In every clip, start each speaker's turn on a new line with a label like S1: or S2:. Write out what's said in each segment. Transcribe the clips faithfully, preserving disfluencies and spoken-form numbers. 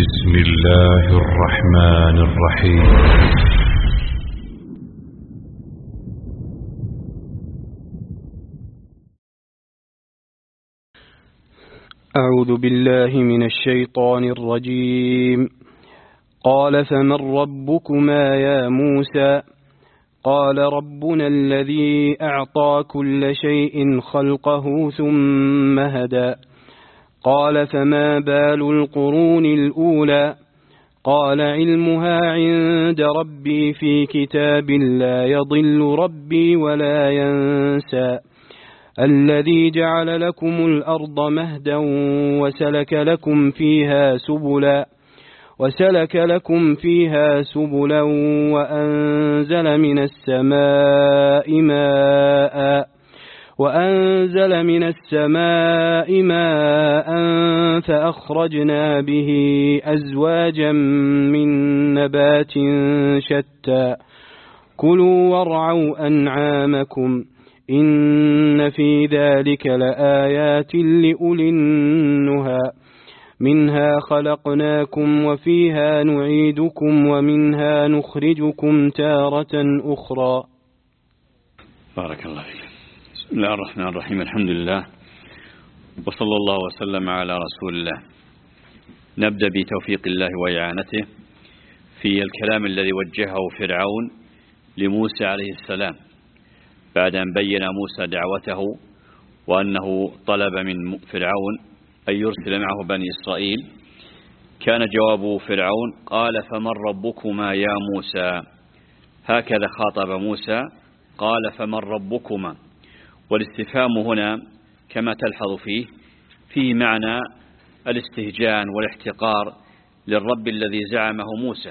S1: بسم الله الرحمن الرحيم.
S2: أعوذ بالله من الشيطان الرجيم. قال فمن ربكما يا موسى؟ قال ربنا الذي أعطى كل شيء خلقه ثم هدى. قال فما بال القرون الأولى؟ قال علمها عند ربي في كتاب لا يضل ربي ولا ينسى. الذي جعل لكم الأرض مهدا وسلك لكم فيها سبلا وسلك لكم فيها سبلا وأنزل من السماء ماء وأنزل من السماء ماء فأخرجنا به أزواجا من نبات شتى. كلوا وارعوا أنعامكم إن في ذلك لآيات لأولي النهى. منها خلقناكم وفيها نعيدكم ومنها نخرجكم تارة أخرى.
S3: بارك الله فيك. بسم الله الرحمن الرحيم. الحمد لله وصلى الله وسلم على رسول الله. نبدأ بتوفيق الله وإعانته في الكلام الذي وجهه فرعون لموسى عليه السلام بعد أن بين موسى دعوته وأنه طلب من فرعون أن يرسل معه بني إسرائيل. كان جواب فرعون قال فمن ربكما يا موسى؟ هكذا خاطب موسى قال فمن ربكما. والاستفهام هنا كما تلحظ فيه فيه معنى الاستهجان والاحتقار للرب الذي زعمه موسى.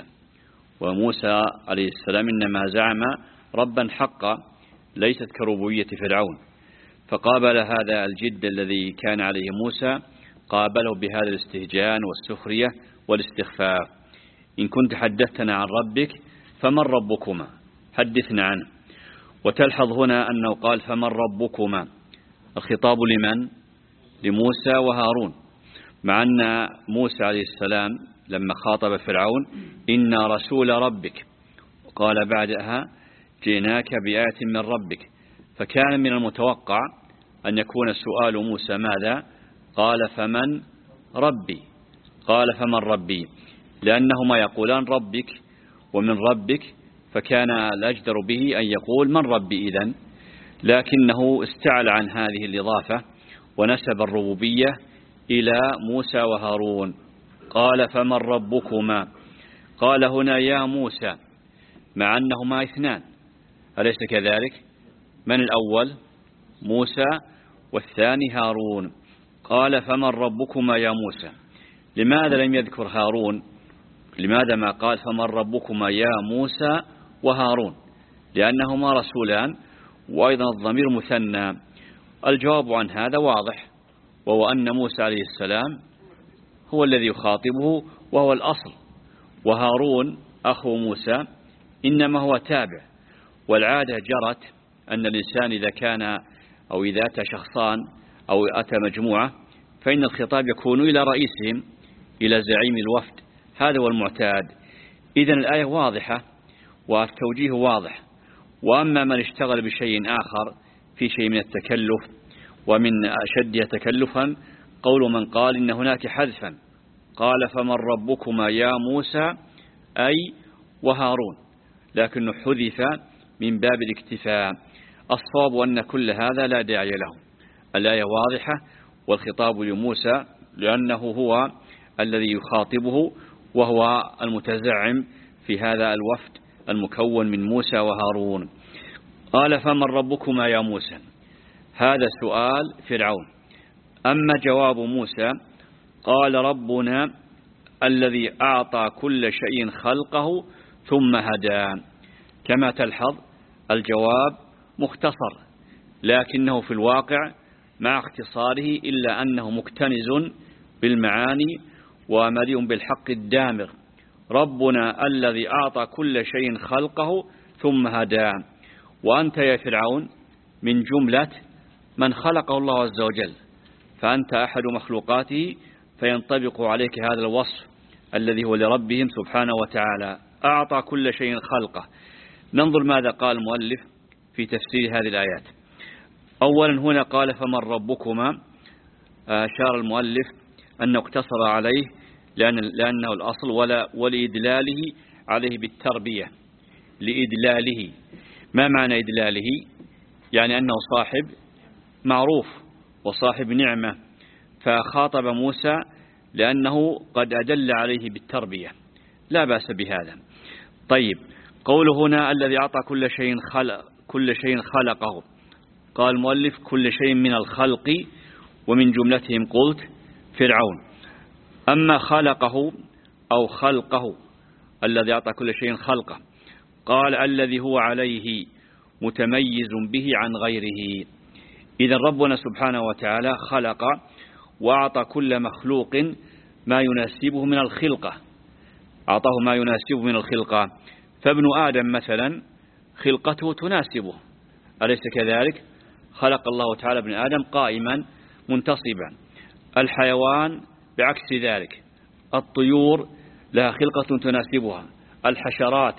S3: وموسى عليه السلام إنما زعم ربا حقا ليست كربوبية فرعون، فقابل هذا الجد الذي كان عليه موسى قابله بهذا الاستهجان والسخرية والاستخفاف. إن كنت حدثتنا عن ربك فمن ربكما؟ حدثنا عنه. وتلحظ هنا أنه قال فمن ربكما، الخطاب لمن؟ لموسى وهارون، مع أن موسى عليه السلام لما خاطب فرعون إنا رسول ربك، وقال بعدها جئناك بآية من ربك، فكان من المتوقع أن يكون سؤال موسى ماذا؟ قال فمن ربي؟ قال فمن ربي، لأنهما يقولان ربك ومن ربك، فكان الأجدر به أن يقول من ربي إذن، لكنه استعل عن هذه الإضافة ونسب الربوبية إلى موسى وهارون. قال فمن ربكما؟ قال هنا يا موسى، مع أنهما اثنان، أليس كذلك؟ من الأول؟ موسى، والثاني هارون. قال فمن ربكما يا موسى؟ لماذا لم يذكر هارون؟ لماذا ما قال فمن ربكما يا موسى وهارون؟ لأنهما رسولان وأيضا الضمير مثنى. الجواب عن هذا واضح، وهو أن موسى عليه السلام هو الذي يخاطبه وهو الأصل، وهارون أخو موسى إنما هو تابع. والعادة جرت أن الإنسان إذا كان أو إذا أتى شخصان أو أتى مجموعة فإن الخطاب يكون إلى رئيسهم، إلى زعيم الوفد، هذا هو المعتاد. إذن الآية واضحة والتوجيه واضح. وأما من اشتغل بشيء آخر في شيء من التكلف، ومن أشدها تكلفا قول من قال إن هناك حذفا، قال فمن ربكما يا موسى أي وهارون، لكنه حذف من باب الاكتفاء. الصواب أن كل هذا لا داعي له. الآية واضحة والخطاب لموسى لأنه هو الذي يخاطبه وهو المتزعم في هذا الوفد المكون من موسى وهارون. قال فمن ربكما يا موسى؟ هذا سؤال فرعون. أما جواب موسى قال ربنا الذي أعطى كل شيء خلقه ثم هدى. كما تلحظ الجواب مختصر، لكنه في الواقع مع اختصاره إلا أنه مكتنز بالمعاني ومليء بالحق الدامغ. ربنا الذي أعطى كل شيء خلقه ثم هدى. وأنت يا فرعون من جملة من خلقه الله عز وجل، فأنت أحد مخلوقاته، فينطبق عليك هذا الوصف الذي هو لربهم سبحانه وتعالى. أعطى كل شيء خلقه. ننظر ماذا قال المؤلف في تفسير هذه الآيات. أولا هنا قال فمن ربكما، أشار المؤلف أنه اقتصر عليه لأن لأنه الأصل، ولا ولإدلاله عليه بالتربية. لإدلاله، ما معنى إدلاله؟ يعني أنه صاحب معروف وصاحب نعمة، فخاطب موسى لأنه قد أدل عليه بالتربية، لا بأس بهذا. طيب، قوله هنا الذي أعطى كل شيء خلق كل شيء خلقه، قال المؤلف كل شيء من الخلق، ومن جملتهم قلت فرعون. أما خلقه أو خلقه، الذي أعطى كل شيء خلقه، قال الذي هو عليه متميز به عن غيره. إذن ربنا سبحانه وتعالى خلق وأعطى كل مخلوق ما يناسبه من الخلقة، أعطاه ما يناسبه من الخلقة. فابن آدم مثلا خلقته تناسبه، أليس كذلك؟ خلق الله تعالى ابن آدم قائما منتصبا. الحيوان بعكس ذلك، الطيور لها خلقة تناسبها، الحشرات،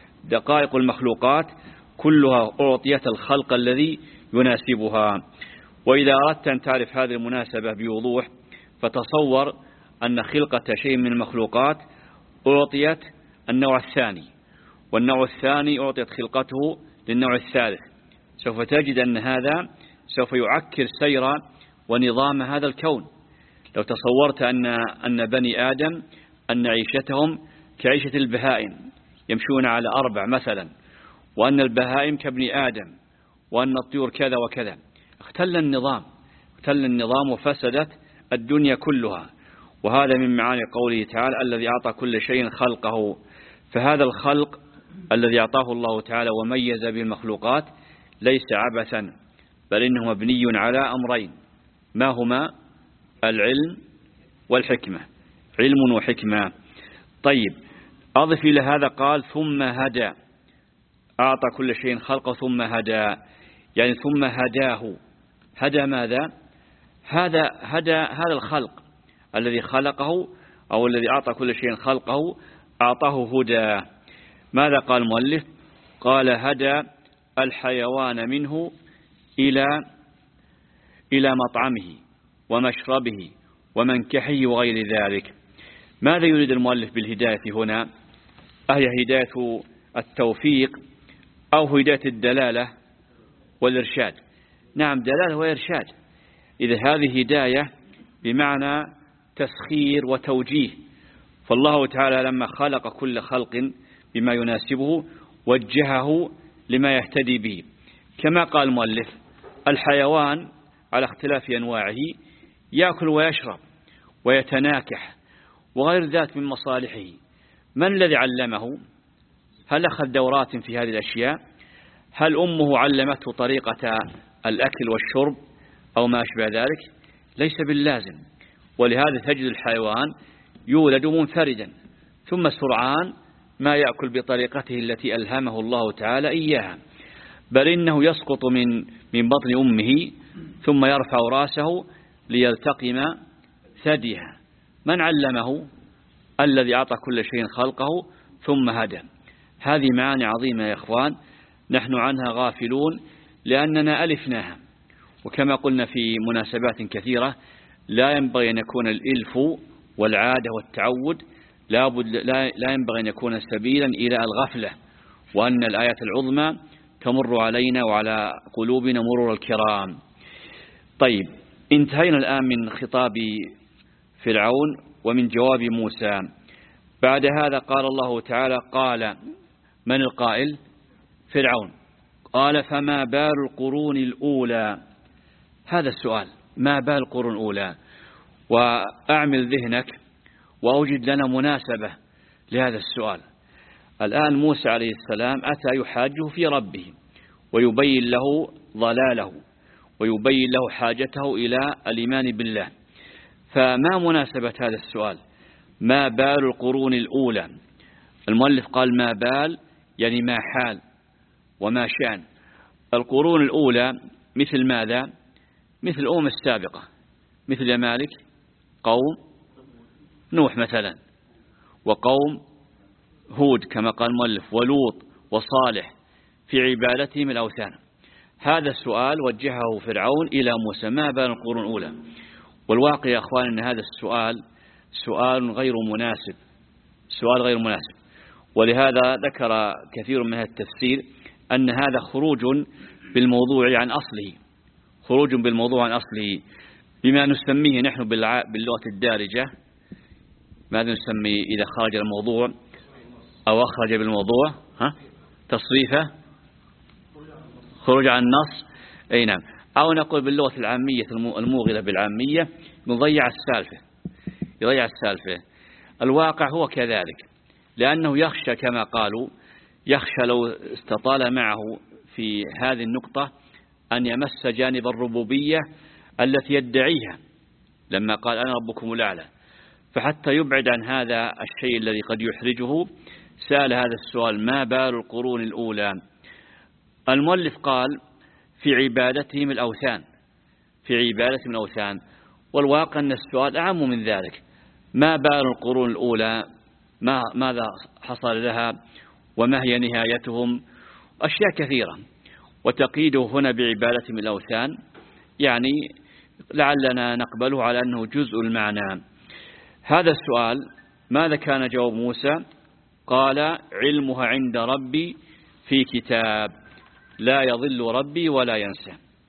S3: دقائق المخلوقات كلها أعطيت الخلق الذي يناسبها. وإذا أردت أن تعرف هذه المناسبة بوضوح، فتصور أن خلقة شيء من المخلوقات أعطيت النوع الثاني، والنوع الثاني أعطيت خلقته للنوع الثالث. سوف تجد أن هذا سوف يعكر سير ونظام هذا الكون. لو تصورت أن أن بني آدم أن عيشتهم كعيشة البهائم، يمشون على أربع مثلا، وأن البهائم كابن آدم، وأن الطيور كذا وكذا، اختل النظام اختل النظام وفسدت الدنيا كلها. وهذا من معاني قوله تعالى الذي أعطى كل شيء خلقه. فهذا الخلق الذي أعطاه الله تعالى وميز بالمخلوقات ليس عبثا، بل إنه مبني على أمرين، ما هما؟ العلم والحكمة، علم وحكمة. طيب، أضف إلى هذا قال ثم هدى، أعطى كل شيء خلقه ثم هدى، يعني ثم هداه. هدى ماذا؟ هذا هدى هذا الخلق الذي خلقه أو الذي أعطى كل شيء خلقه، أعطاه هدى. ماذا قال المؤلف؟ قال هدى الحيوان منه إلى إلى مطعمه ومشربه ومنكحه وغير ذلك. ماذا يريد المؤلف بالهداية هنا؟ أهي هداية التوفيق أو هداية الدلالة والإرشاد؟ نعم، دلالة وإرشاد. إذا هذه هداية بمعنى تسخير وتوجيه. فالله تعالى لما خلق كل خلق بما يناسبه وجهه لما يهتدي به. كما قال المؤلف الحيوان على اختلاف أنواعه يأكل ويشرب ويتناكح وغير ذات من مصالحه. من الذي علمه؟ هل أخذ دورات في هذه الأشياء؟ هل أمه علمته طريقة الأكل والشرب أو ما أشبه ذلك؟ ليس باللازم. ولهذا تجد الحيوان يولد منفردا، ثم سرعان ما يأكل بطريقته التي ألهمه الله تعالى إياها، بل إنه يسقط من من بطن أمه ثم يرفع رأسه ليلتقم ثديها. من علمه؟ الذي أعطى كل شيء خلقه ثم هدى. هذه معاني عظيمة يا إخوان، نحن عنها غافلون لأننا ألفناها. وكما قلنا في مناسبات كثيرة، لا ينبغي أن يكون الإلف والعادة والتعود لا, لا ينبغي أن يكون سبيلا إلى الغفلة، وأن الآيات العظمى تمر علينا وعلى قلوبنا مرور الكرام. طيب، انتهينا الآن من خطاب فرعون ومن جواب موسى. بعد هذا قال الله تعالى، قال من القائل؟ فرعون. قال فما بال القرون الأولى؟ هذا السؤال، ما بال القرون الأولى؟ وأعمل ذهنك وأوجد لنا مناسبة لهذا السؤال. الآن موسى عليه السلام أتى يحاجه في ربه ويبين له ضلاله ويبين له حاجته إلى الإيمان بالله. فما مناسبة هذا السؤال؟ ما بال القرون الأولى؟ المؤلف قال ما بال يعني ما حال وما شأن. القرون الأولى مثل ماذا؟ مثل الأمم السابقة، مثل يا مالك قوم نوح مثلا، وقوم هود كما قال المؤلف ولوط وصالح في عبادتهم الأوثان. هذا السؤال وجهه فرعون إلى موسى: ما بال القرون الأولى؟ والواقع يا أخوان أن هذا السؤال سؤال غير مناسب، سؤال غير مناسب، ولهذا ذكر كثير من التفسير أن هذا خروج بالموضوع عن أصله، خروج بالموضوع عن أصله، بما نسميه نحن باللغة الدارجة، ماذا نسمي إذا خرج الموضوع أو أخرج بالموضوع؟ ها؟ تصريفه، خروج عن النص، أي نعم، أو نقول باللغة العامية الموغلة بالعامية نضيع السالفة، يضيع السالفة. الواقع هو كذلك، لأنه يخشى كما قالوا، يخشى لو استطال معه في هذه النقطة أن يمس جانب الربوبية التي يدعيها لما قال أنا ربكم الأعلى، فحتى يبعد عن هذا الشيء الذي قد يحرجه سأل هذا السؤال: ما بال القرون الأولى؟ المؤلف قال: في عبادتهم الأوثان، في عبادتهم الأوثان، والواقع أن السؤال أعم من ذلك. ما بال القرون الأولى؟ ما ماذا حصل لها؟ وما هي نهايتهم؟ أشياء كثيرة، وتقييده هنا بعبادتهم الأوثان يعني لعلنا نقبله على أنه جزء المعنى. هذا السؤال ماذا كان جواب موسى؟ قال: علمها عند ربي في كتاب لا يضل ربي ولا ينسى.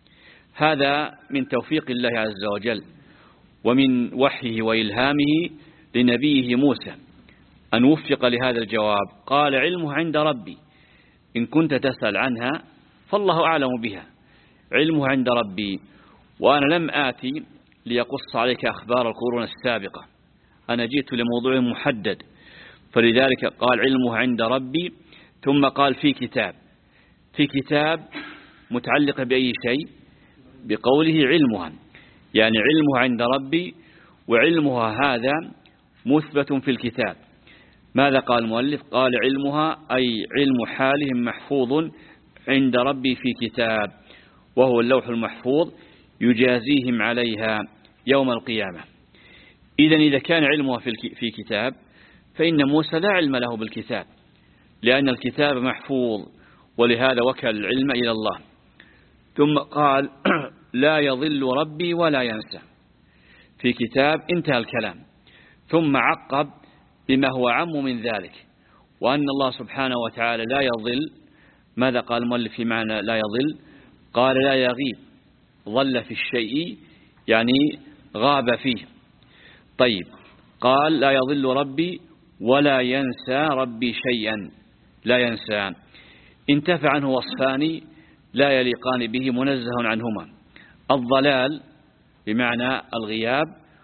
S3: هذا من توفيق الله عز وجل ومن وحيه وإلهامه لنبيه موسى أن وفق لهذا الجواب. قال: علمها عند ربي، إن كنت تسأل عنها فالله أعلم بها، علمها عند ربي، وأنا لم آتي ليقص عليك أخبار القرون السابقة، أنا جئت لموضوع محدد، فلذلك قال علمها عند ربي، ثم قال في كتاب. في كتاب متعلقة بأي شيء؟ بقوله علمها، يعني علمها عند ربي، وعلمها هذا مثبت في الكتاب. ماذا قال المؤلف؟ قال علمها أي علم حالهم محفوظ عند ربي في كتاب، وهو اللوح المحفوظ يجازيهم عليها يوم القيامة. إذن إذا كان علمها في كتاب فإن موسى لا علم له بالكتاب، لأن الكتاب محفوظ، ولهذا وكل العلم إلى الله. ثم قال: لا يضل ربي ولا ينسى، في كتاب، انتهى الكلام. ثم عقب بما هو عم من ذلك، وأن الله سبحانه وتعالى لا يضل. ماذا قال المؤلف في معنى لا يضل؟ قال لا يغيب، ضل في الشيء يعني غاب فيه. طيب، قال لا يضل ربي ولا ينسى ربي شيئا، لا ينسى، انتفع عنه وصفان لا يليقان به، منزه عنهما: الضلال بمعنى الغياب،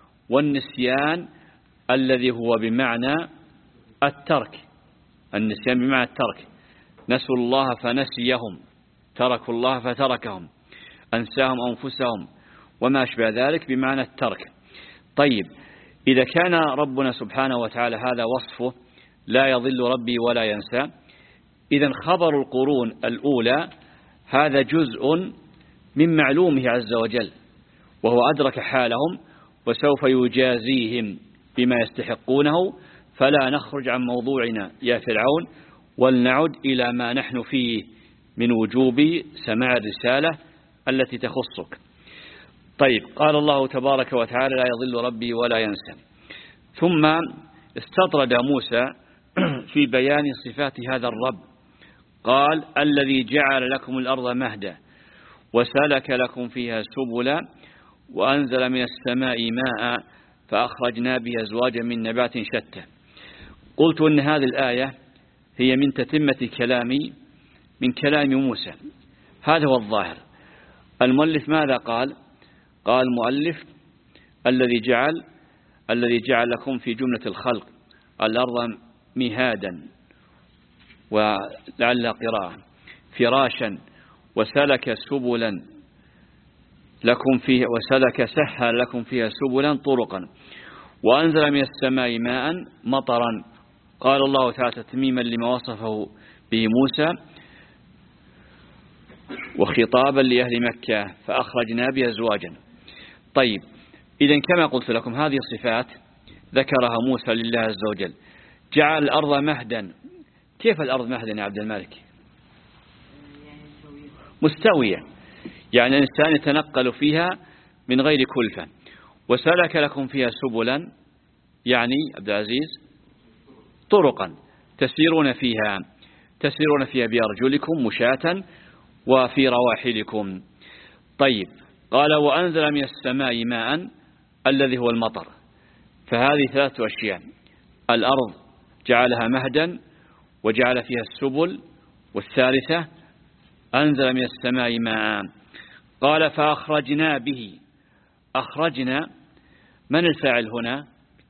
S3: والنسيان الذي هو بمعنى الترك، النسيان بمعنى الترك، نسوا الله فنسيهم، تركوا الله فتركهم، أنساهم أنفسهم، وما أشبه ذلك بمعنى الترك. طيب، إذا كان ربنا سبحانه وتعالى هذا وصفه لا يضل ربي ولا ينسى، إذن خبر القرون الأولى هذا جزء من معلومه عز وجل، وهو أدرك حالهم وسوف يجازيهم بما يستحقونه. فلا نخرج عن موضوعنا يا فرعون، ولنعد إلى ما نحن فيه من وجوب سماع الرسالة التي تخصك. طيب، قال الله تبارك وتعالى لا يضل ربي ولا ينسى. ثم استطرد موسى في بيان صفات هذا الرب، قال الذي جعل لكم الأرض مهدا وسلك لكم فيها سبلا وأنزل من السماء ماء فأخرجنا به أزواجا من نبات شتى. قلت أن هذه الآية هي من تتمة كلامي من كلام موسى، هذا هو الظاهر. المؤلف ماذا قال؟ قال المؤلف الذي جعل الذي جعل لكم في جملة الخلق الأرض مهادا، ولعل قراءة فراشا، وسلك سبلا لكم فيه، وسلك سهل لكم فيها سبلا طرقا، وأنزل من السماء ماء مطرا. قال الله تعالى تتميما لما وصفه به موسى وخطابا لأهل مكة: فأخرجنا به أزواجا. طيب، إذن كما قلت لكم هذه الصفات ذكرها موسى لله عز وجل، جعل الأرض مهدا. كيف الأرض مهدا يا عبد الملك؟ مستوية، يعني الإنسان يتنقل فيها من غير كلفة. وسلك لكم فيها سبلا، يعني عبد العزيز طرقا تسيرون فيها تسيرون فيها بأرجلكم مشاة وفي رواحلكم. طيب، قال وأنزل من السماء ماء الذي هو المطر. فهذه ثلاثة أشياء: الأرض جعلها مهدا وجعل فيها السبل، والثالثة أنزل من السماء ماء. قال فأخرجنا به. أخرجنا، من الفاعل هنا؟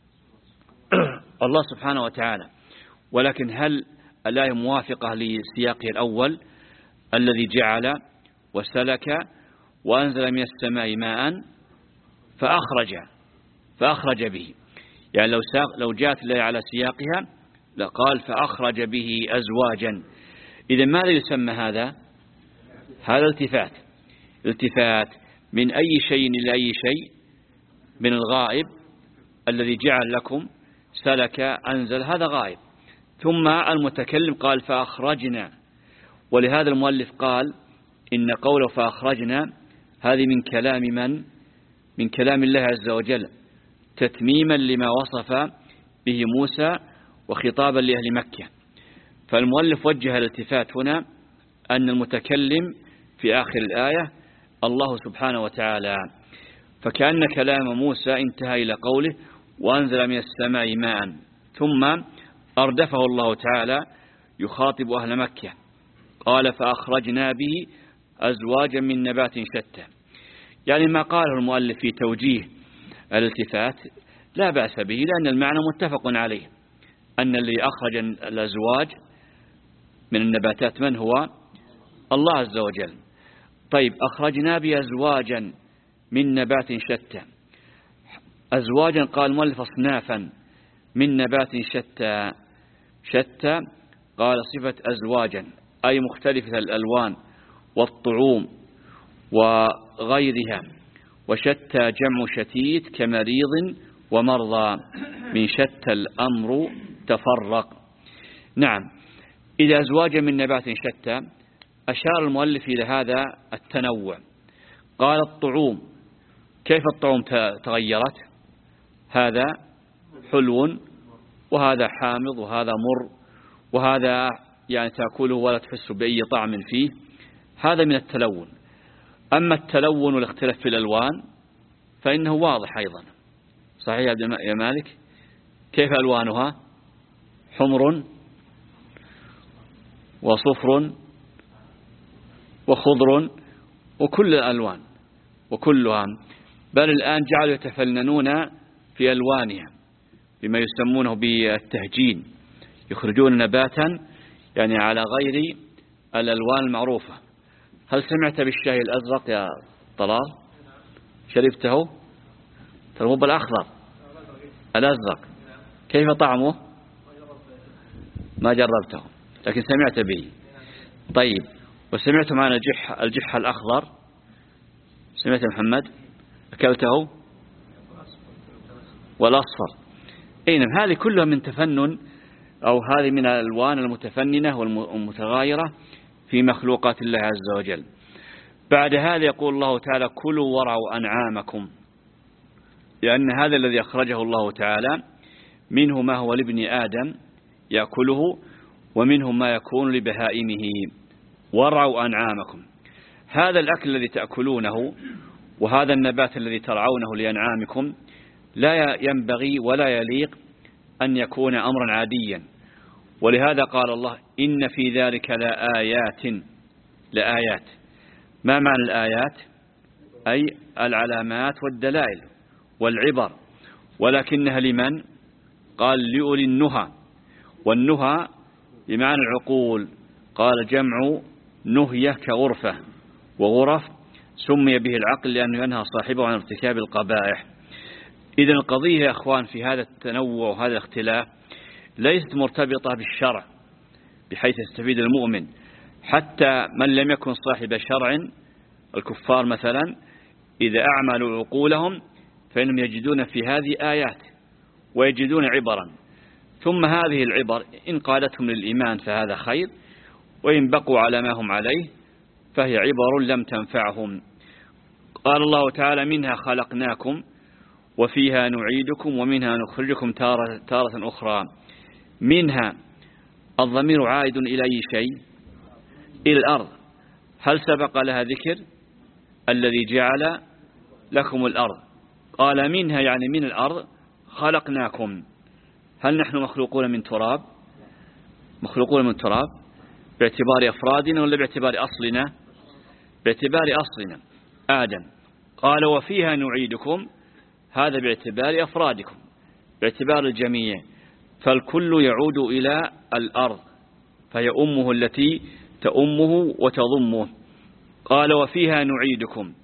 S3: الله سبحانه وتعالى. ولكن هل الآية موافقة لسياقه الأول الذي جعل وسلك وأنزل من السماء ماء فأخرج فأخرج به؟ يعني لو لو جاءت الآية على سياقها لقال فأخرج به أزواجا. إذا ماذا يسمى هذا؟ هذا التفات التفات من أي شيء إلى أي شيء، من الغائب الذي جعل لكم سلك أنزل، هذا غائب. ثم المتكلم قال فأخرجنا. ولهذا المؤلف قال إن قوله فأخرجنا هذه من كلام من؟ من كلام الله عز وجل، تتميما لما وصف به موسى وخطابا لأهل مكة. فالمؤلف وجه الالتفات هنا أن المتكلم في آخر الآية الله سبحانه وتعالى، فكأن كلام موسى انتهى إلى قوله وأنزل من السماء ماء، ثم أردفه الله تعالى يخاطب أهل مكة. قال فأخرجنا به أزواجا من نبات شتى. يعني ما قاله المؤلف في توجيه الالتفات لا بأس به، لأن المعنى متفق عليه، أن الذي أخرج الأزواج من النباتات من هو؟ الله عز وجل. طيب، أخرجنا بأزواجا من نبات شتى. أزواجا قال المؤلف أصنافا من نبات شتى. شتى قال صفة أزواجا أي مختلفة الألوان والطعوم وغيرها. وشتى جمع شتيت كمريض ومرضى، من شتى الأمر تفرق. نعم، إذا أزواجا من نبات شتى أشار المؤلف إلى هذا التنوع. قال الطعوم، كيف الطعوم تغيرت؟ هذا حلو وهذا حامض وهذا مر، وهذا يعني تأكله ولا تحس بأي طعم فيه، هذا من التلون. أما التلون والاختلاف في الألوان فإنه واضح أيضا. صحيح يا مالك؟ كيف ألوانها؟ حمر وصفر وخضر وكل الألوان وكلها، بل الآن جعلوا يتفننون في ألوانها بما يسمونه بالتهجين، يخرجون نباتا يعني على غير الألوان المعروفة. هل سمعت بالشاي الأزرق يا طلال؟ شربته؟ ترى بالأخضر، الأزرق كيف طعمه؟ ما جربته لكن سمعت به. طيب، وسمعت معنا الجح الجح الأخضر؟ سمعت محمد؟ أكلته؟ والأصفر. أين هذه كلها من تفنن، أو هذه من الألوان المتفننة والمتغايرة في مخلوقات الله عز وجل. بعد هذا يقول الله تعالى كلوا ورعوا أنعامكم، لأن هذا الذي أخرجه الله تعالى منه ما هو لابن آدم يأكله، ومنه ما يكون لبهائمه. ورعوا أنعامكم، هذا الأكل الذي تأكلونه وهذا النبات الذي ترعونه لأنعامكم لا ينبغي ولا يليق أن يكون أمرا عاديا. ولهذا قال الله إن في ذلك لآيات. لآيات، ما معنى الآيات؟ أي العلامات والدلائل والعبر، ولكنها لمن؟ قال لأولي النهى، والنهى بمعنى العقول. قال جمع نهية كغرفة، وغرف سمي به العقل لأنه ينهى صاحبه عن ارتكاب القبائح. إذن القضية يا أخوان في هذا التنوع وهذا الاختلاف ليست مرتبطة بالشرع بحيث يستفيد المؤمن، حتى من لم يكن صاحب شرع الكفار مثلا إذا أعملوا عقولهم فإنهم يجدون في هذه آيات ويجدون عبرا. ثم هذه العبر إن قادتهم للإيمان فهذا خير، وإن بقوا على ما هم عليه فهي عبر لم تنفعهم. قال الله تعالى: منها خلقناكم وفيها نعيدكم ومنها نخرجكم تارة, تارة أخرى. منها الضمير عائد إلى أي شيء؟ إلى الأرض. هل سبق لها ذكر؟ الذي جعل لكم الأرض. قال منها يعني من الأرض خلقناكم. هل نحن مخلوقون من تراب؟ مخلوقون من تراب باعتبار أفرادنا ولا باعتبار أصلنا؟ باعتبار أصلنا آدم. قال وفيها نعيدكم، هذا باعتبار أفرادكم، باعتبار الجميع، فالكل يعود إلى الأرض، فهي أمه التي تأمه وتضمه. قال وفيها نعيدكم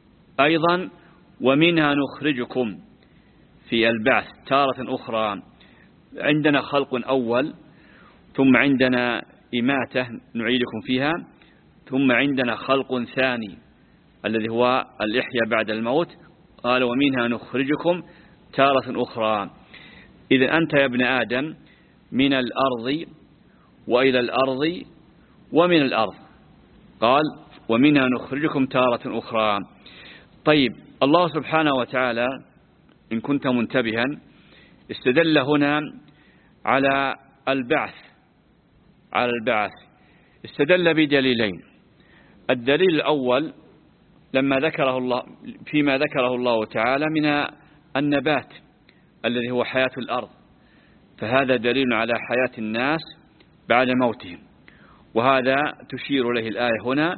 S3: أيضا ومنها نخرجكم في البعث تارة أخرى. عندنا خلق أول، ثم عندنا إماتة نعيدكم فيها، ثم عندنا خلق ثاني الذي هو الإحياء بعد الموت. قال ومنها نخرجكم تارة أخرى. إذا أنت يا ابن آدم من الأرض وإلى الأرض ومن الأرض. قال ومنها نخرجكم تارة أخرى. طيب، الله سبحانه وتعالى إن كنت منتبها استدل هنا على البعث على البعث استدل بدليلين. الدليل الأول لما ذكره الله فيما ذكره الله تعالى من النبات الذي هو حياة الأرض، فهذا دليل على حياة الناس بعد موتهم، وهذا تشير إليه الآية هنا.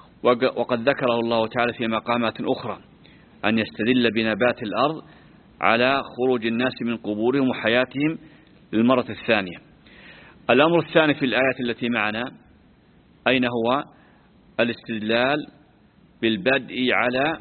S3: وقد ذكره الله تعالى في مقامات أخرى أن يستدل بنبات الأرض على خروج الناس من قبورهم وحياتهم للمرة الثانية. الأمر الثاني في الآيات التي معنا أين هو؟ الاستدلال بالبدء على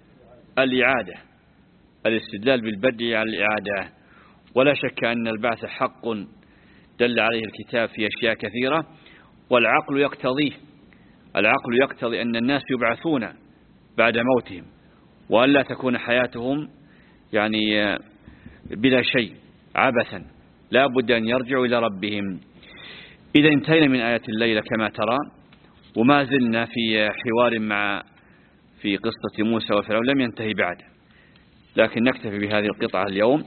S3: الإعادة الاستدلال بالبدء على الإعادة. ولا شك أن البعث حق دل عليه الكتاب في أشياء كثيرة، والعقل يقتضيه العقل يقتضي أن الناس يبعثون بعد موتهم، وأن لا تكون حياتهم يعني بلا شيء عبثا، لا بد أن يرجعوا إلى ربهم. إذا انتهينا من آية الليلة كما ترى، وما زلنا في حوار مع في قصة موسى وفرعون، لم ينتهي بعد، لكن نكتفي بهذه القطعة اليوم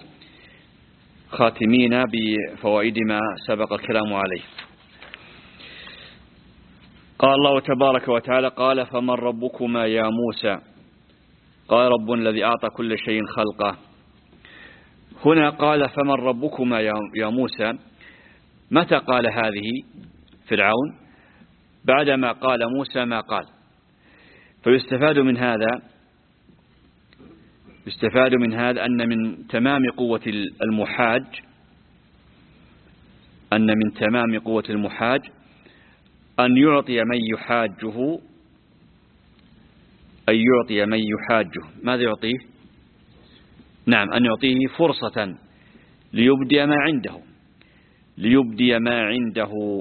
S3: خاتمين بفوائد ما سبق الكلام عليه. قال الله تبارك وتعالى: قال فمن ربكما يا موسى؟ قال رب الذي أعطى كل شيء خلقه. هنا قال فمن ربكما يا موسى، متى قال هذه فرعون؟ بعدما قال موسى ما قال. فيستفاد من هذا يستفاد من هذا أن من تمام قوة المحاج أن من تمام قوة المحاج أن يعطي من يحاجه أن يعطي من يحاجه ماذا يعطيه؟ نعم، أن يعطيه فرصة ليبدي ما عنده ليبدي ما عنده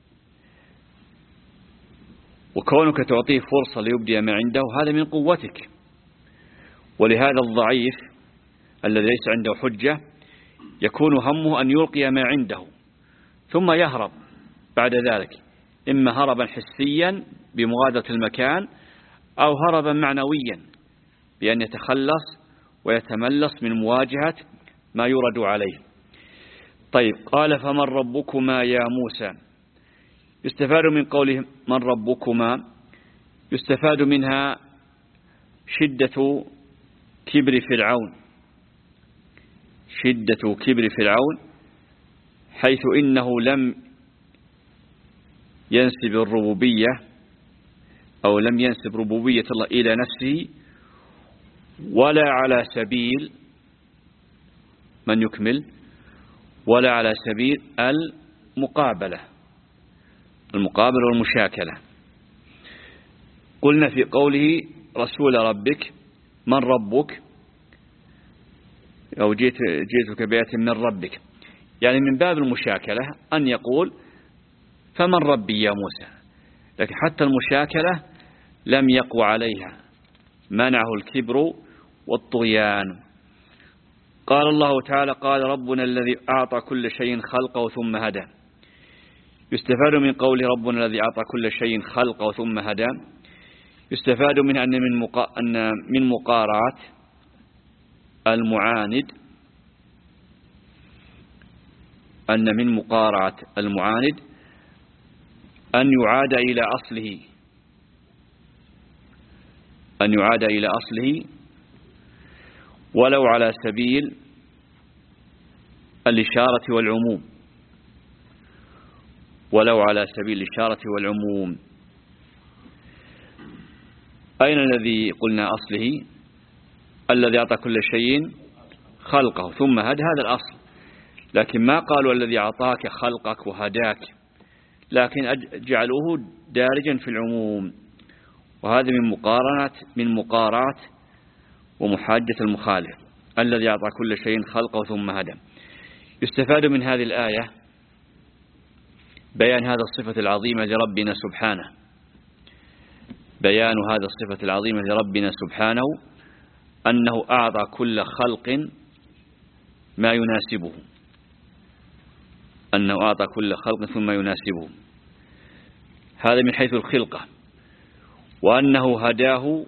S3: وكونك تعطيه فرصة ليبدي ما عنده هذا من قوتك. ولهذا الضعيف الذي ليس عنده حجة يكون همه أن يلقي ما عنده ثم يهرب بعد ذلك، إما هربا حسيا بمغادرة المكان، أو هربا معنويا بأن يتخلص ويتملص من مواجهة ما يرد عليه. طيب، قال فمن ربكما يا موسى؟ يستفاد من قوله من ربكما يستفاد منها شدة كبر فرعون شدة كبر فرعون حيث إنه لم ينسب الربوبية أو لم ينسب ربوبية الله إلى نفسه، ولا على سبيل من يكمل ولا على سبيل المقابلة المقابلة والمشاكلة. قلنا في قوله رسول ربك من ربك، أو جئت جئتك بآية من ربك، يعني من باب المشاكلة أن يقول فمن ربي يا موسى، لكن حتى المشاكلة لم يقوى عليها، منعه الكبر والطغيان. قال الله تعالى قال ربنا الذي أعطى كل شيء خلقه ثم هدى. يستفاد من قول ربنا الذي أعطى كل شيء خلقه ثم هدى يستفاد من أن من مقا... أن من مقارعة المعاند أن من مقارعة المعاند أن يعاد إلى أصله أن يعاد إلى أصله ولو على سبيل الإشارة والعموم ولو على سبيل الإشارة والعموم. أين الذي قلنا أصله؟ الذي أعطى كل شيء خلقه ثم هدى، هذا الأصل. لكن ما قالوا الذي أعطاك خلقك وهداك، لكن جعلوه دارجا في العموم، وهذا من مقارنة من مقارعة ومحاجة المخالف. الذي أعطى كل شيء خلقه ثم هدى. يستفاد من هذه الآية بيان هذا الصفة العظيمة لربنا سبحانه بيان هذا الصفة العظيمة لربنا سبحانه أنه أعطى كل خلق ما يناسبه أنه أعطى كل خلق ثم يناسبه. هذا من حيث الخلقة. وأنه هداه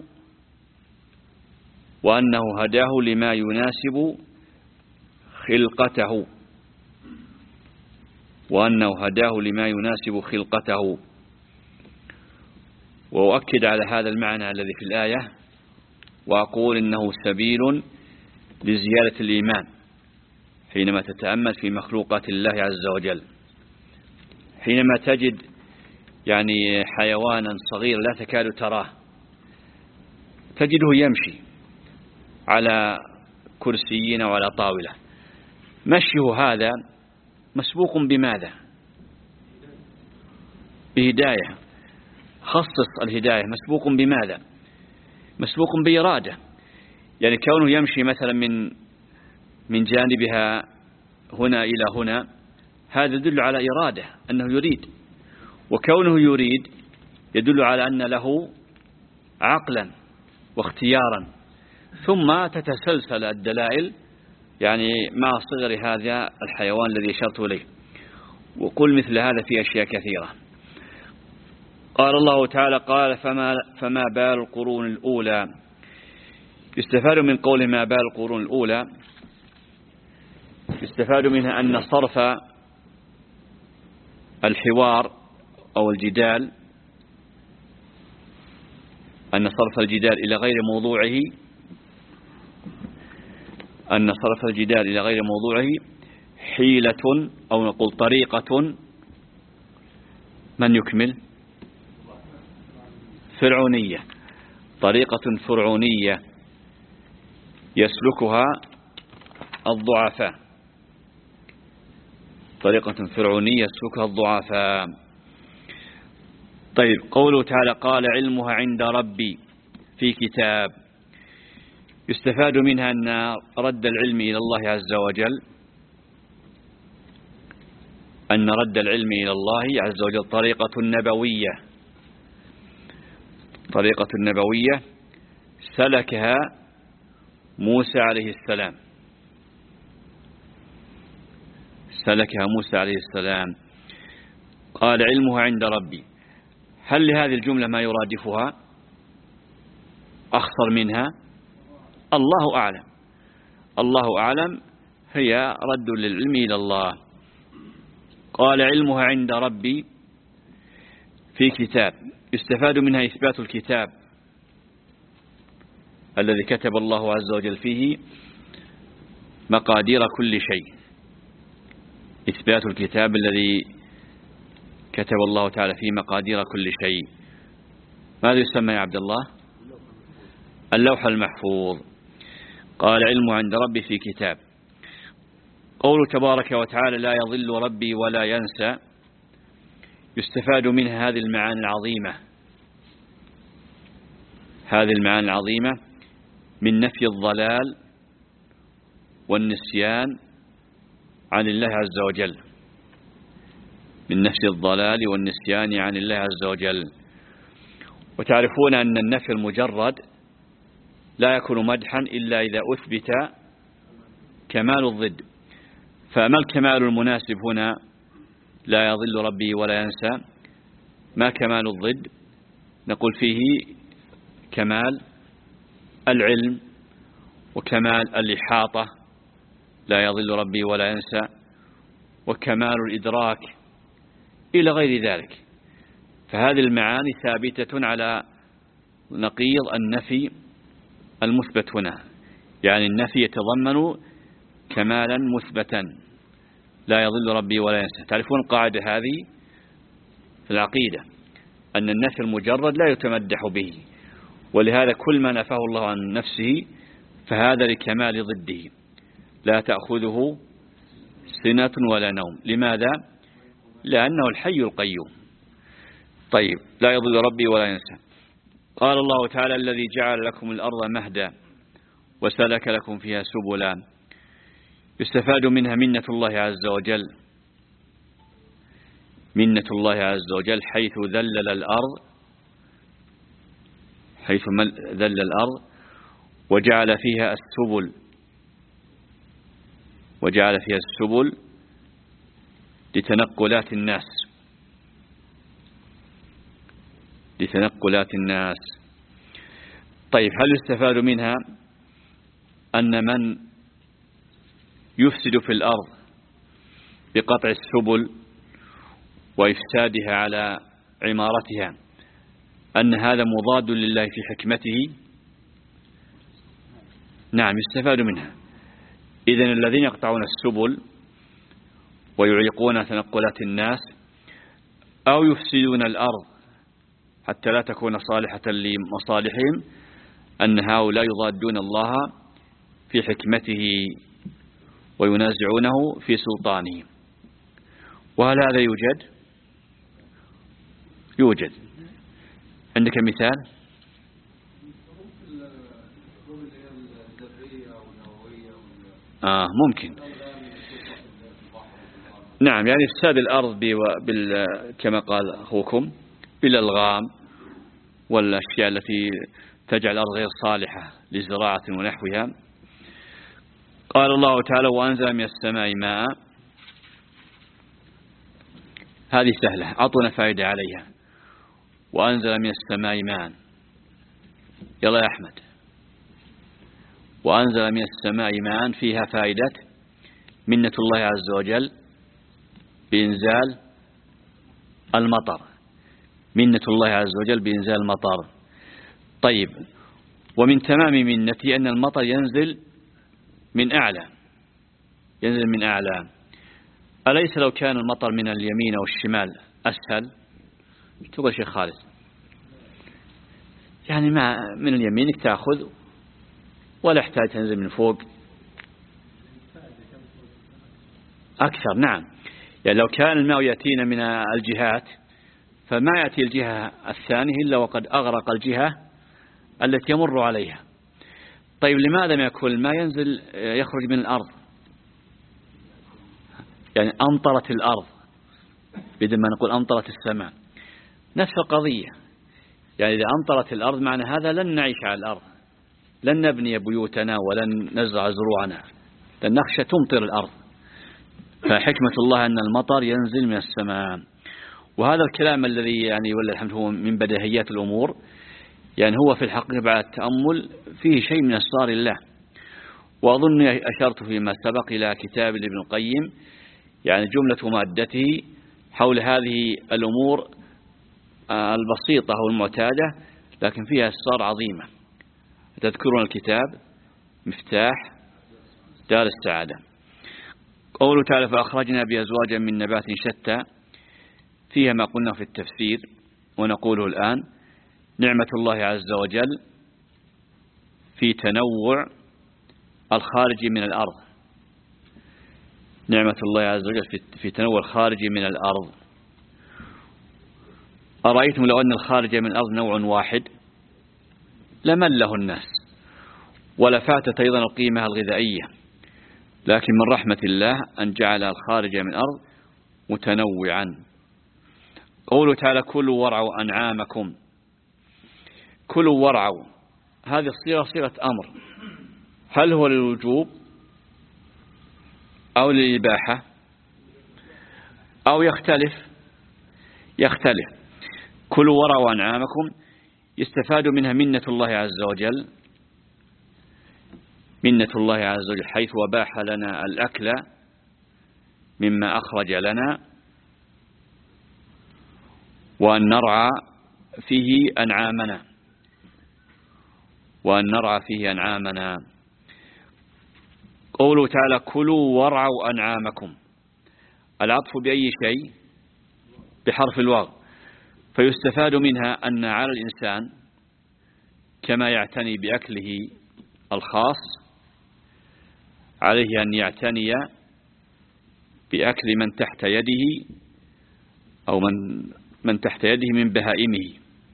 S3: وأنه هداه لما يناسب خلقته وأنه هداه لما يناسب خلقته. وأؤكد على هذا المعنى الذي في الآية وأقول إنه سبيل لزيادة الإيمان حينما تتأمل في مخلوقات الله عز وجل. حينما تجد يعني حيوانا صغير لا تكاد تراه، تجده يمشي على كرسيين وعلى طاولة، مشيه هذا مسبوق بماذا؟ بهداية. خصص الهداية مسبوق بماذا؟ مسبوق بإرادة. يعني كونه يمشي مثلا من من جانبها هنا إلى هنا، هذا يدل على إرادة أنه يريد، وكونه يريد يدل على أن له عقلا واختيارا. ثم تتسلسل الدلائل يعني مع صغر هذا الحيوان الذي أشرت إليه. وقل مثل هذا في أشياء كثيرة. قال الله تعالى قال فما, فما بال القرون الأولى. يستفاد من قول ما بال القرون الأولى يستفاد منها أن صرف الحوار أو الجدال أن صرف الجدال إلى غير موضوعه أن صرف الجدال إلى غير موضوعه حيلة أو نقول طريقة من يكمل فرعونية طريقة فرعونية يسلكها الضعفاء طريقة فرعونية يسلكها الضعفاء. طيب قوله تعالى قال علمها عند ربي في كتاب. يستفاد منها أن رد العلم إلى الله عز وجل أن رد العلم إلى الله عز وجل طريقة نبوية طريقة نبوية سلكها موسى عليه السلام سلكها موسى عليه السلام. قال علمها عند ربي. هل لهذه الجملة ما يرادفها أخطر منها؟ الله أعلم الله أعلم هي رد للعلم إلى الله. قال علمها عند ربي في كتاب. يستفاد منها إثبات الكتاب الذي كتب الله عز وجل فيه مقادير كل شيء. إثبات الكتاب الذي كتب الله تعالى فيه مقادير كل شيء. ماذا يسمى يا عبد الله؟ اللوح المحفوظ. قال علمه عند ربي في كتاب. قوله تبارك وتعالى لا يضل ربي ولا ينسى. يستفاد منها هذه المعاني العظيمة هذه المعاني العظيمة من نفي الضلال والنسيان عن الله عز وجل من نفي الضلال والنسيان عن الله عز وجل. وتعرفون أن النفي المجرد لا يكون مدحا إلا إذا أثبت كمال الضد. فما الكمال المناسب هنا؟ لا يضل ربي ولا ينسى. ما كمال الضد؟ نقول فيه كمال العلم وكمال الإحاطة، لا يضل ربي ولا ينسى، وكمال الإدراك إلى غير ذلك. فهذه المعاني ثابتة على نقيض النفي المثبت هنا، يعني النفي يتضمن كمالا مثبتا، لا يضل ربي ولا ينسى. تعرفون القاعدة هذه في العقيدة، أن النفي المجرد لا يتمدح به، ولهذا كل ما نفاه الله عن نفسه فهذا لكمال ضده، لا تأخذه سنة ولا نوم. لماذا؟ لأنه الحي القيوم. طيب، لا يضل ربي ولا ينسى. قال الله تعالى: الذي جعل لكم الأرض مهدا وسلك لكم فيها سبلا. يستفاد منها منة الله عز وجل، منة الله عز وجل حيث ذلل الأرض، حيث ذلل الأرض وجعل فيها السبل، وجعل فيها السبل لتنقلات الناس، لتنقلات الناس. طيب، هل يستفاد منها أن من يفسد في الأرض بقطع السبل وإفسادها على عمارتها أن هذا مضاد لله في حكمته؟ نعم، يستفاد منها. إذن الذين يقطعون السبل ويعيقون تنقلات الناس أو يفسدون الأرض حتى لا تكون صالحة لمصالحهم، أن هؤلاء يضادون الله في حكمته وينازعونه في سلطانه. وهل هذا يوجد؟ يوجد. عندك مثال؟ آه ممكن. نعم، يعني إفساد الأرض بال... كما قال أخوكم بالألغام والأشياء التي تجعل الأرض غير صالحة لزراعة ونحوها. قال الله تعالى: وأنزل من السماء ماء. هذه سهلة، أعطونا فائدة عليها. وأنزل من السماء ماء. يلا يا أحمد. وأنزل من السماء ماء فيها فائدة منة الله عز وجل بإنزال المطر، منة الله عز وجل بإنزال المطر. طيب، ومن تمام منتي أن المطر ينزل من أعلى، ينزل من أعلى. أليس لو كان المطر من اليمين أو الشمال أسهل؟ تقول شيخ خالد، يعني ما من اليمين تأخذ ولا يحتاج تنزل من فوق أكثر. نعم، يعني لو كان الماء يأتينا من الجهات فما يأتي الجهة الثانية إلا وقد أغرق الجهة التي يمر عليها. طيب، لماذا ما يكون الماء ينزل يخرج من الأرض؟ يعني أمطرت الأرض بدل ما نقول أمطرت السماء. نفس القضية، يعني إذا أمطرت الأرض معنى هذا لن نعيش على الأرض، لن نبني بيوتنا ولن نزرع زروعنا، لن نخشى تمطر الأرض. فحكمة الله أن المطر ينزل من السماء. وهذا الكلام الذي يعني ولا الحمد هو من بديهيات الأمور، يعني هو في الحقيقة بعد التأمل فيه شيء من أسرار الله. وأظن أشرت فيما سبق إلى كتاب ابن القيم، يعني جملة مادته حول هذه الأمور البسيطة والمعتادة، لكن فيها أسرار عظيمة. تذكرون الكتاب مفتاح دار السعادة. قوله تعالى: فأخرجنا بأزواجا من نبات شتى، فيها ما قلنا في التفسير ونقوله الآن. نعمة الله عز وجل في تنوع الخارج من الأرض، نعمة الله عز وجل في تنوع الخارج من الأرض. أرأيتم لو أن الخارج من الأرض نوع واحد لمله الناس ولفاتت أيضا القيمة الغذائية، لكن من رحمة الله أن جعل الخارج من الأرض متنوعا. قوله تعالى: كلوا وارعوا أنعامكم. كلوا وارعوا، هذه الصيغة صيغة أمر. هل هو للوجوب أو للإباحة أو يختلف يختلف كلوا ورعوا أنعامكم يستفاد منها منة الله عز وجل منة الله عز وجل حيث وباح لنا الأكل مما أخرج لنا وأن نرعى فيه أنعامنا وأن نرعى فيه أنعامنا. قوله تعالى كلوا وارعوا أنعامكم، العطف بأي شيء؟ بحرف الواو، فيستفاد منها أن على الإنسان كما يعتني بأكله الخاص عليه أن يعتني بأكل من تحت يده أو من من تحت يده من بهائمه،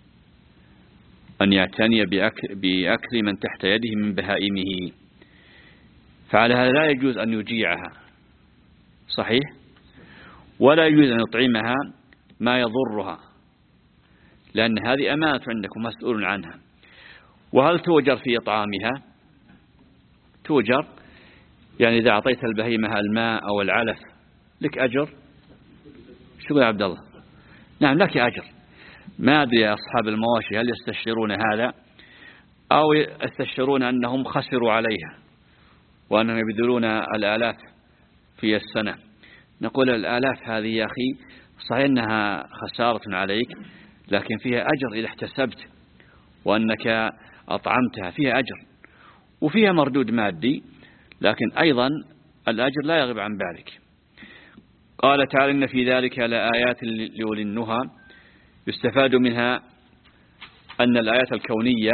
S3: أن يعتني بأكل, بأكل من تحت يده من بهائمه. فعلى هذا لا يجوز أن يجيعها، صحيح، ولا يجوز أن يطعمها ما يضرها، لأن هذه أمانة عندكم مسؤول عنها. وهل توجر في إطعامها؟ توجر، يعني إذا أعطيت البهيمة الماء أو العلف لك أجر. شو يا عبد الله؟ نعم لك أجر. ما أدري يا أصحاب المواشي هل يستشعرون هذا أو يستشعرون أنهم خسروا عليها وأنهم يبذلون الآلاف في السنة. نقول الآلاف هذه يا أخي صحيح أنها خسارة عليك، لكن فيها أجر إذا احتسبت وأنك أطعمتها، فيها أجر وفيها مردود مادي، لكن أيضا الأجر لا يغيب عن بالك. قال تعالى إن في ذلك لآيات لأولي النهى، يستفاد منها أن الآيات الكونية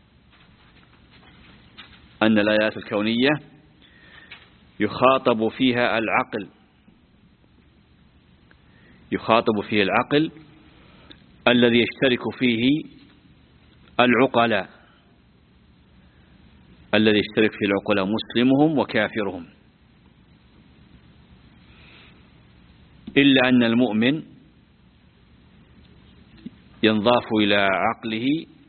S3: أن الآيات الكونية يخاطب فيها العقل يخاطب فيه العقل الذي يشترك فيه العقلاء الذي يشترك فيه العقلاء مسلمهم وكافرهم، إلا أن المؤمن ينضاف إلى عقله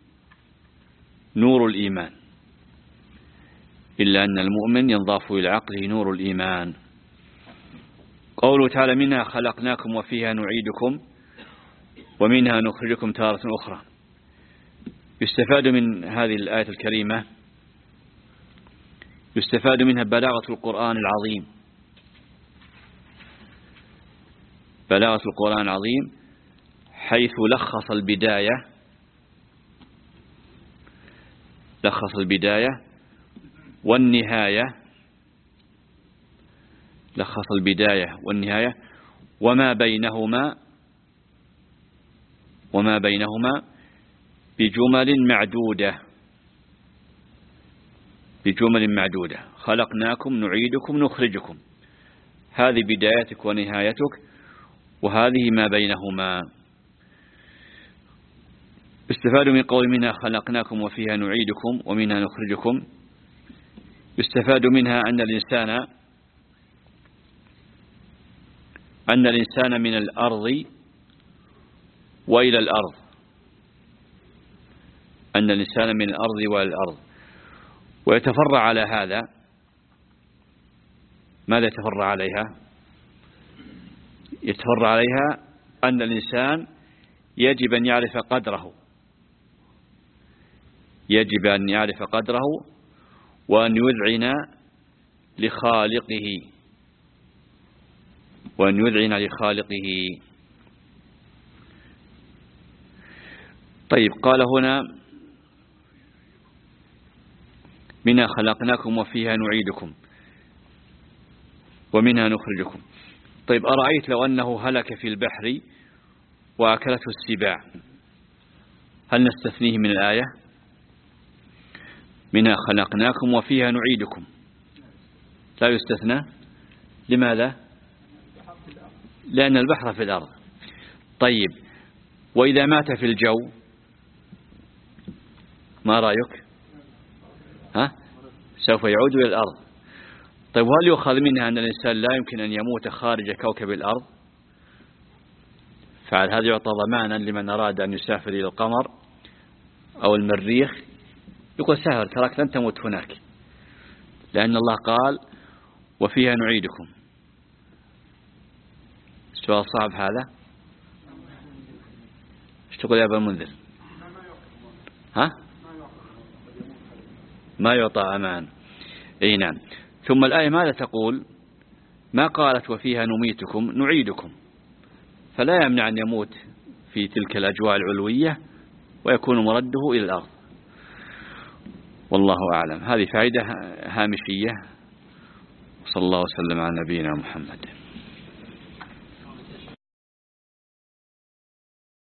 S3: نور الإيمان إلا أن المؤمن ينضاف إلى عقله نور الإيمان. قوله تعالى منها خلقناكم وفيها نعيدكم ومنها نخرجكم تارة أخرى. يستفاد من هذه الآية الكريمة يستفاد منها بلاغة القرآن العظيم بلاغة القرآن العظيم حيث لخص البداية لخص البداية والنهاية لخص البداية والنهاية وما بينهما وما بينهما بجمل معدودة بجمل معدودة خلقناكم نعيدكم نخرجكم، هذه بدايتك ونهايتك وهذه ما بينهما. يستفاد من قول منها خلقناكم وفيها نعيدكم ومنها نخرجكم، يستفاد منها أن الإنسان أن الإنسان من الأرض وإلى الأرض أن الإنسان من الأرض وإلى الأرض ويتفرع على هذا. ماذا يتفرع عليها؟ يتفرع عليها أن الإنسان يجب أن يعرف قدره يجب أن يعرف قدره وأن يذعن لخالقه وأن يذعن لخالقه. طيب قال هنا منها خلقناكم وفيها نعيدكم ومنها نخرجكم. طيب أرأيت لو أنه هلك في البحر وأكلته السباع، هل نستثنيه من الآية؟ منها خلقناكم وفيها نعيدكم لا يستثنى. لماذا؟ لأن البحر في الأرض. طيب وإذا مات في الجو ما رأيك؟ ها؟ سوف يعود إلى الأرض. طيب وهل يؤخذ منها أن الإنسان لا يمكن أن يموت خارج كوكب الأرض؟ فعل هذا يعطى ضمانا لمن أراد أن يسافر إلى القمر أو المريخ، يقول سافر تراك لن تموت هناك، لأن الله قال وفيها نعيدكم سؤال صعب هذا. ايش تقول يا أبا المنذر؟ ها؟ ما يعطى أمان. اي نعم. ثم الآية ماذا تقول؟ ما قالت وفيها نميتكم نعيدكم، فلا يمنع أن يموت في تلك الأجواء العلوية ويكون مرده إلى الأرض. والله أعلم. هذه فائدة هامشية. صلى الله وسلم على نبينا محمد.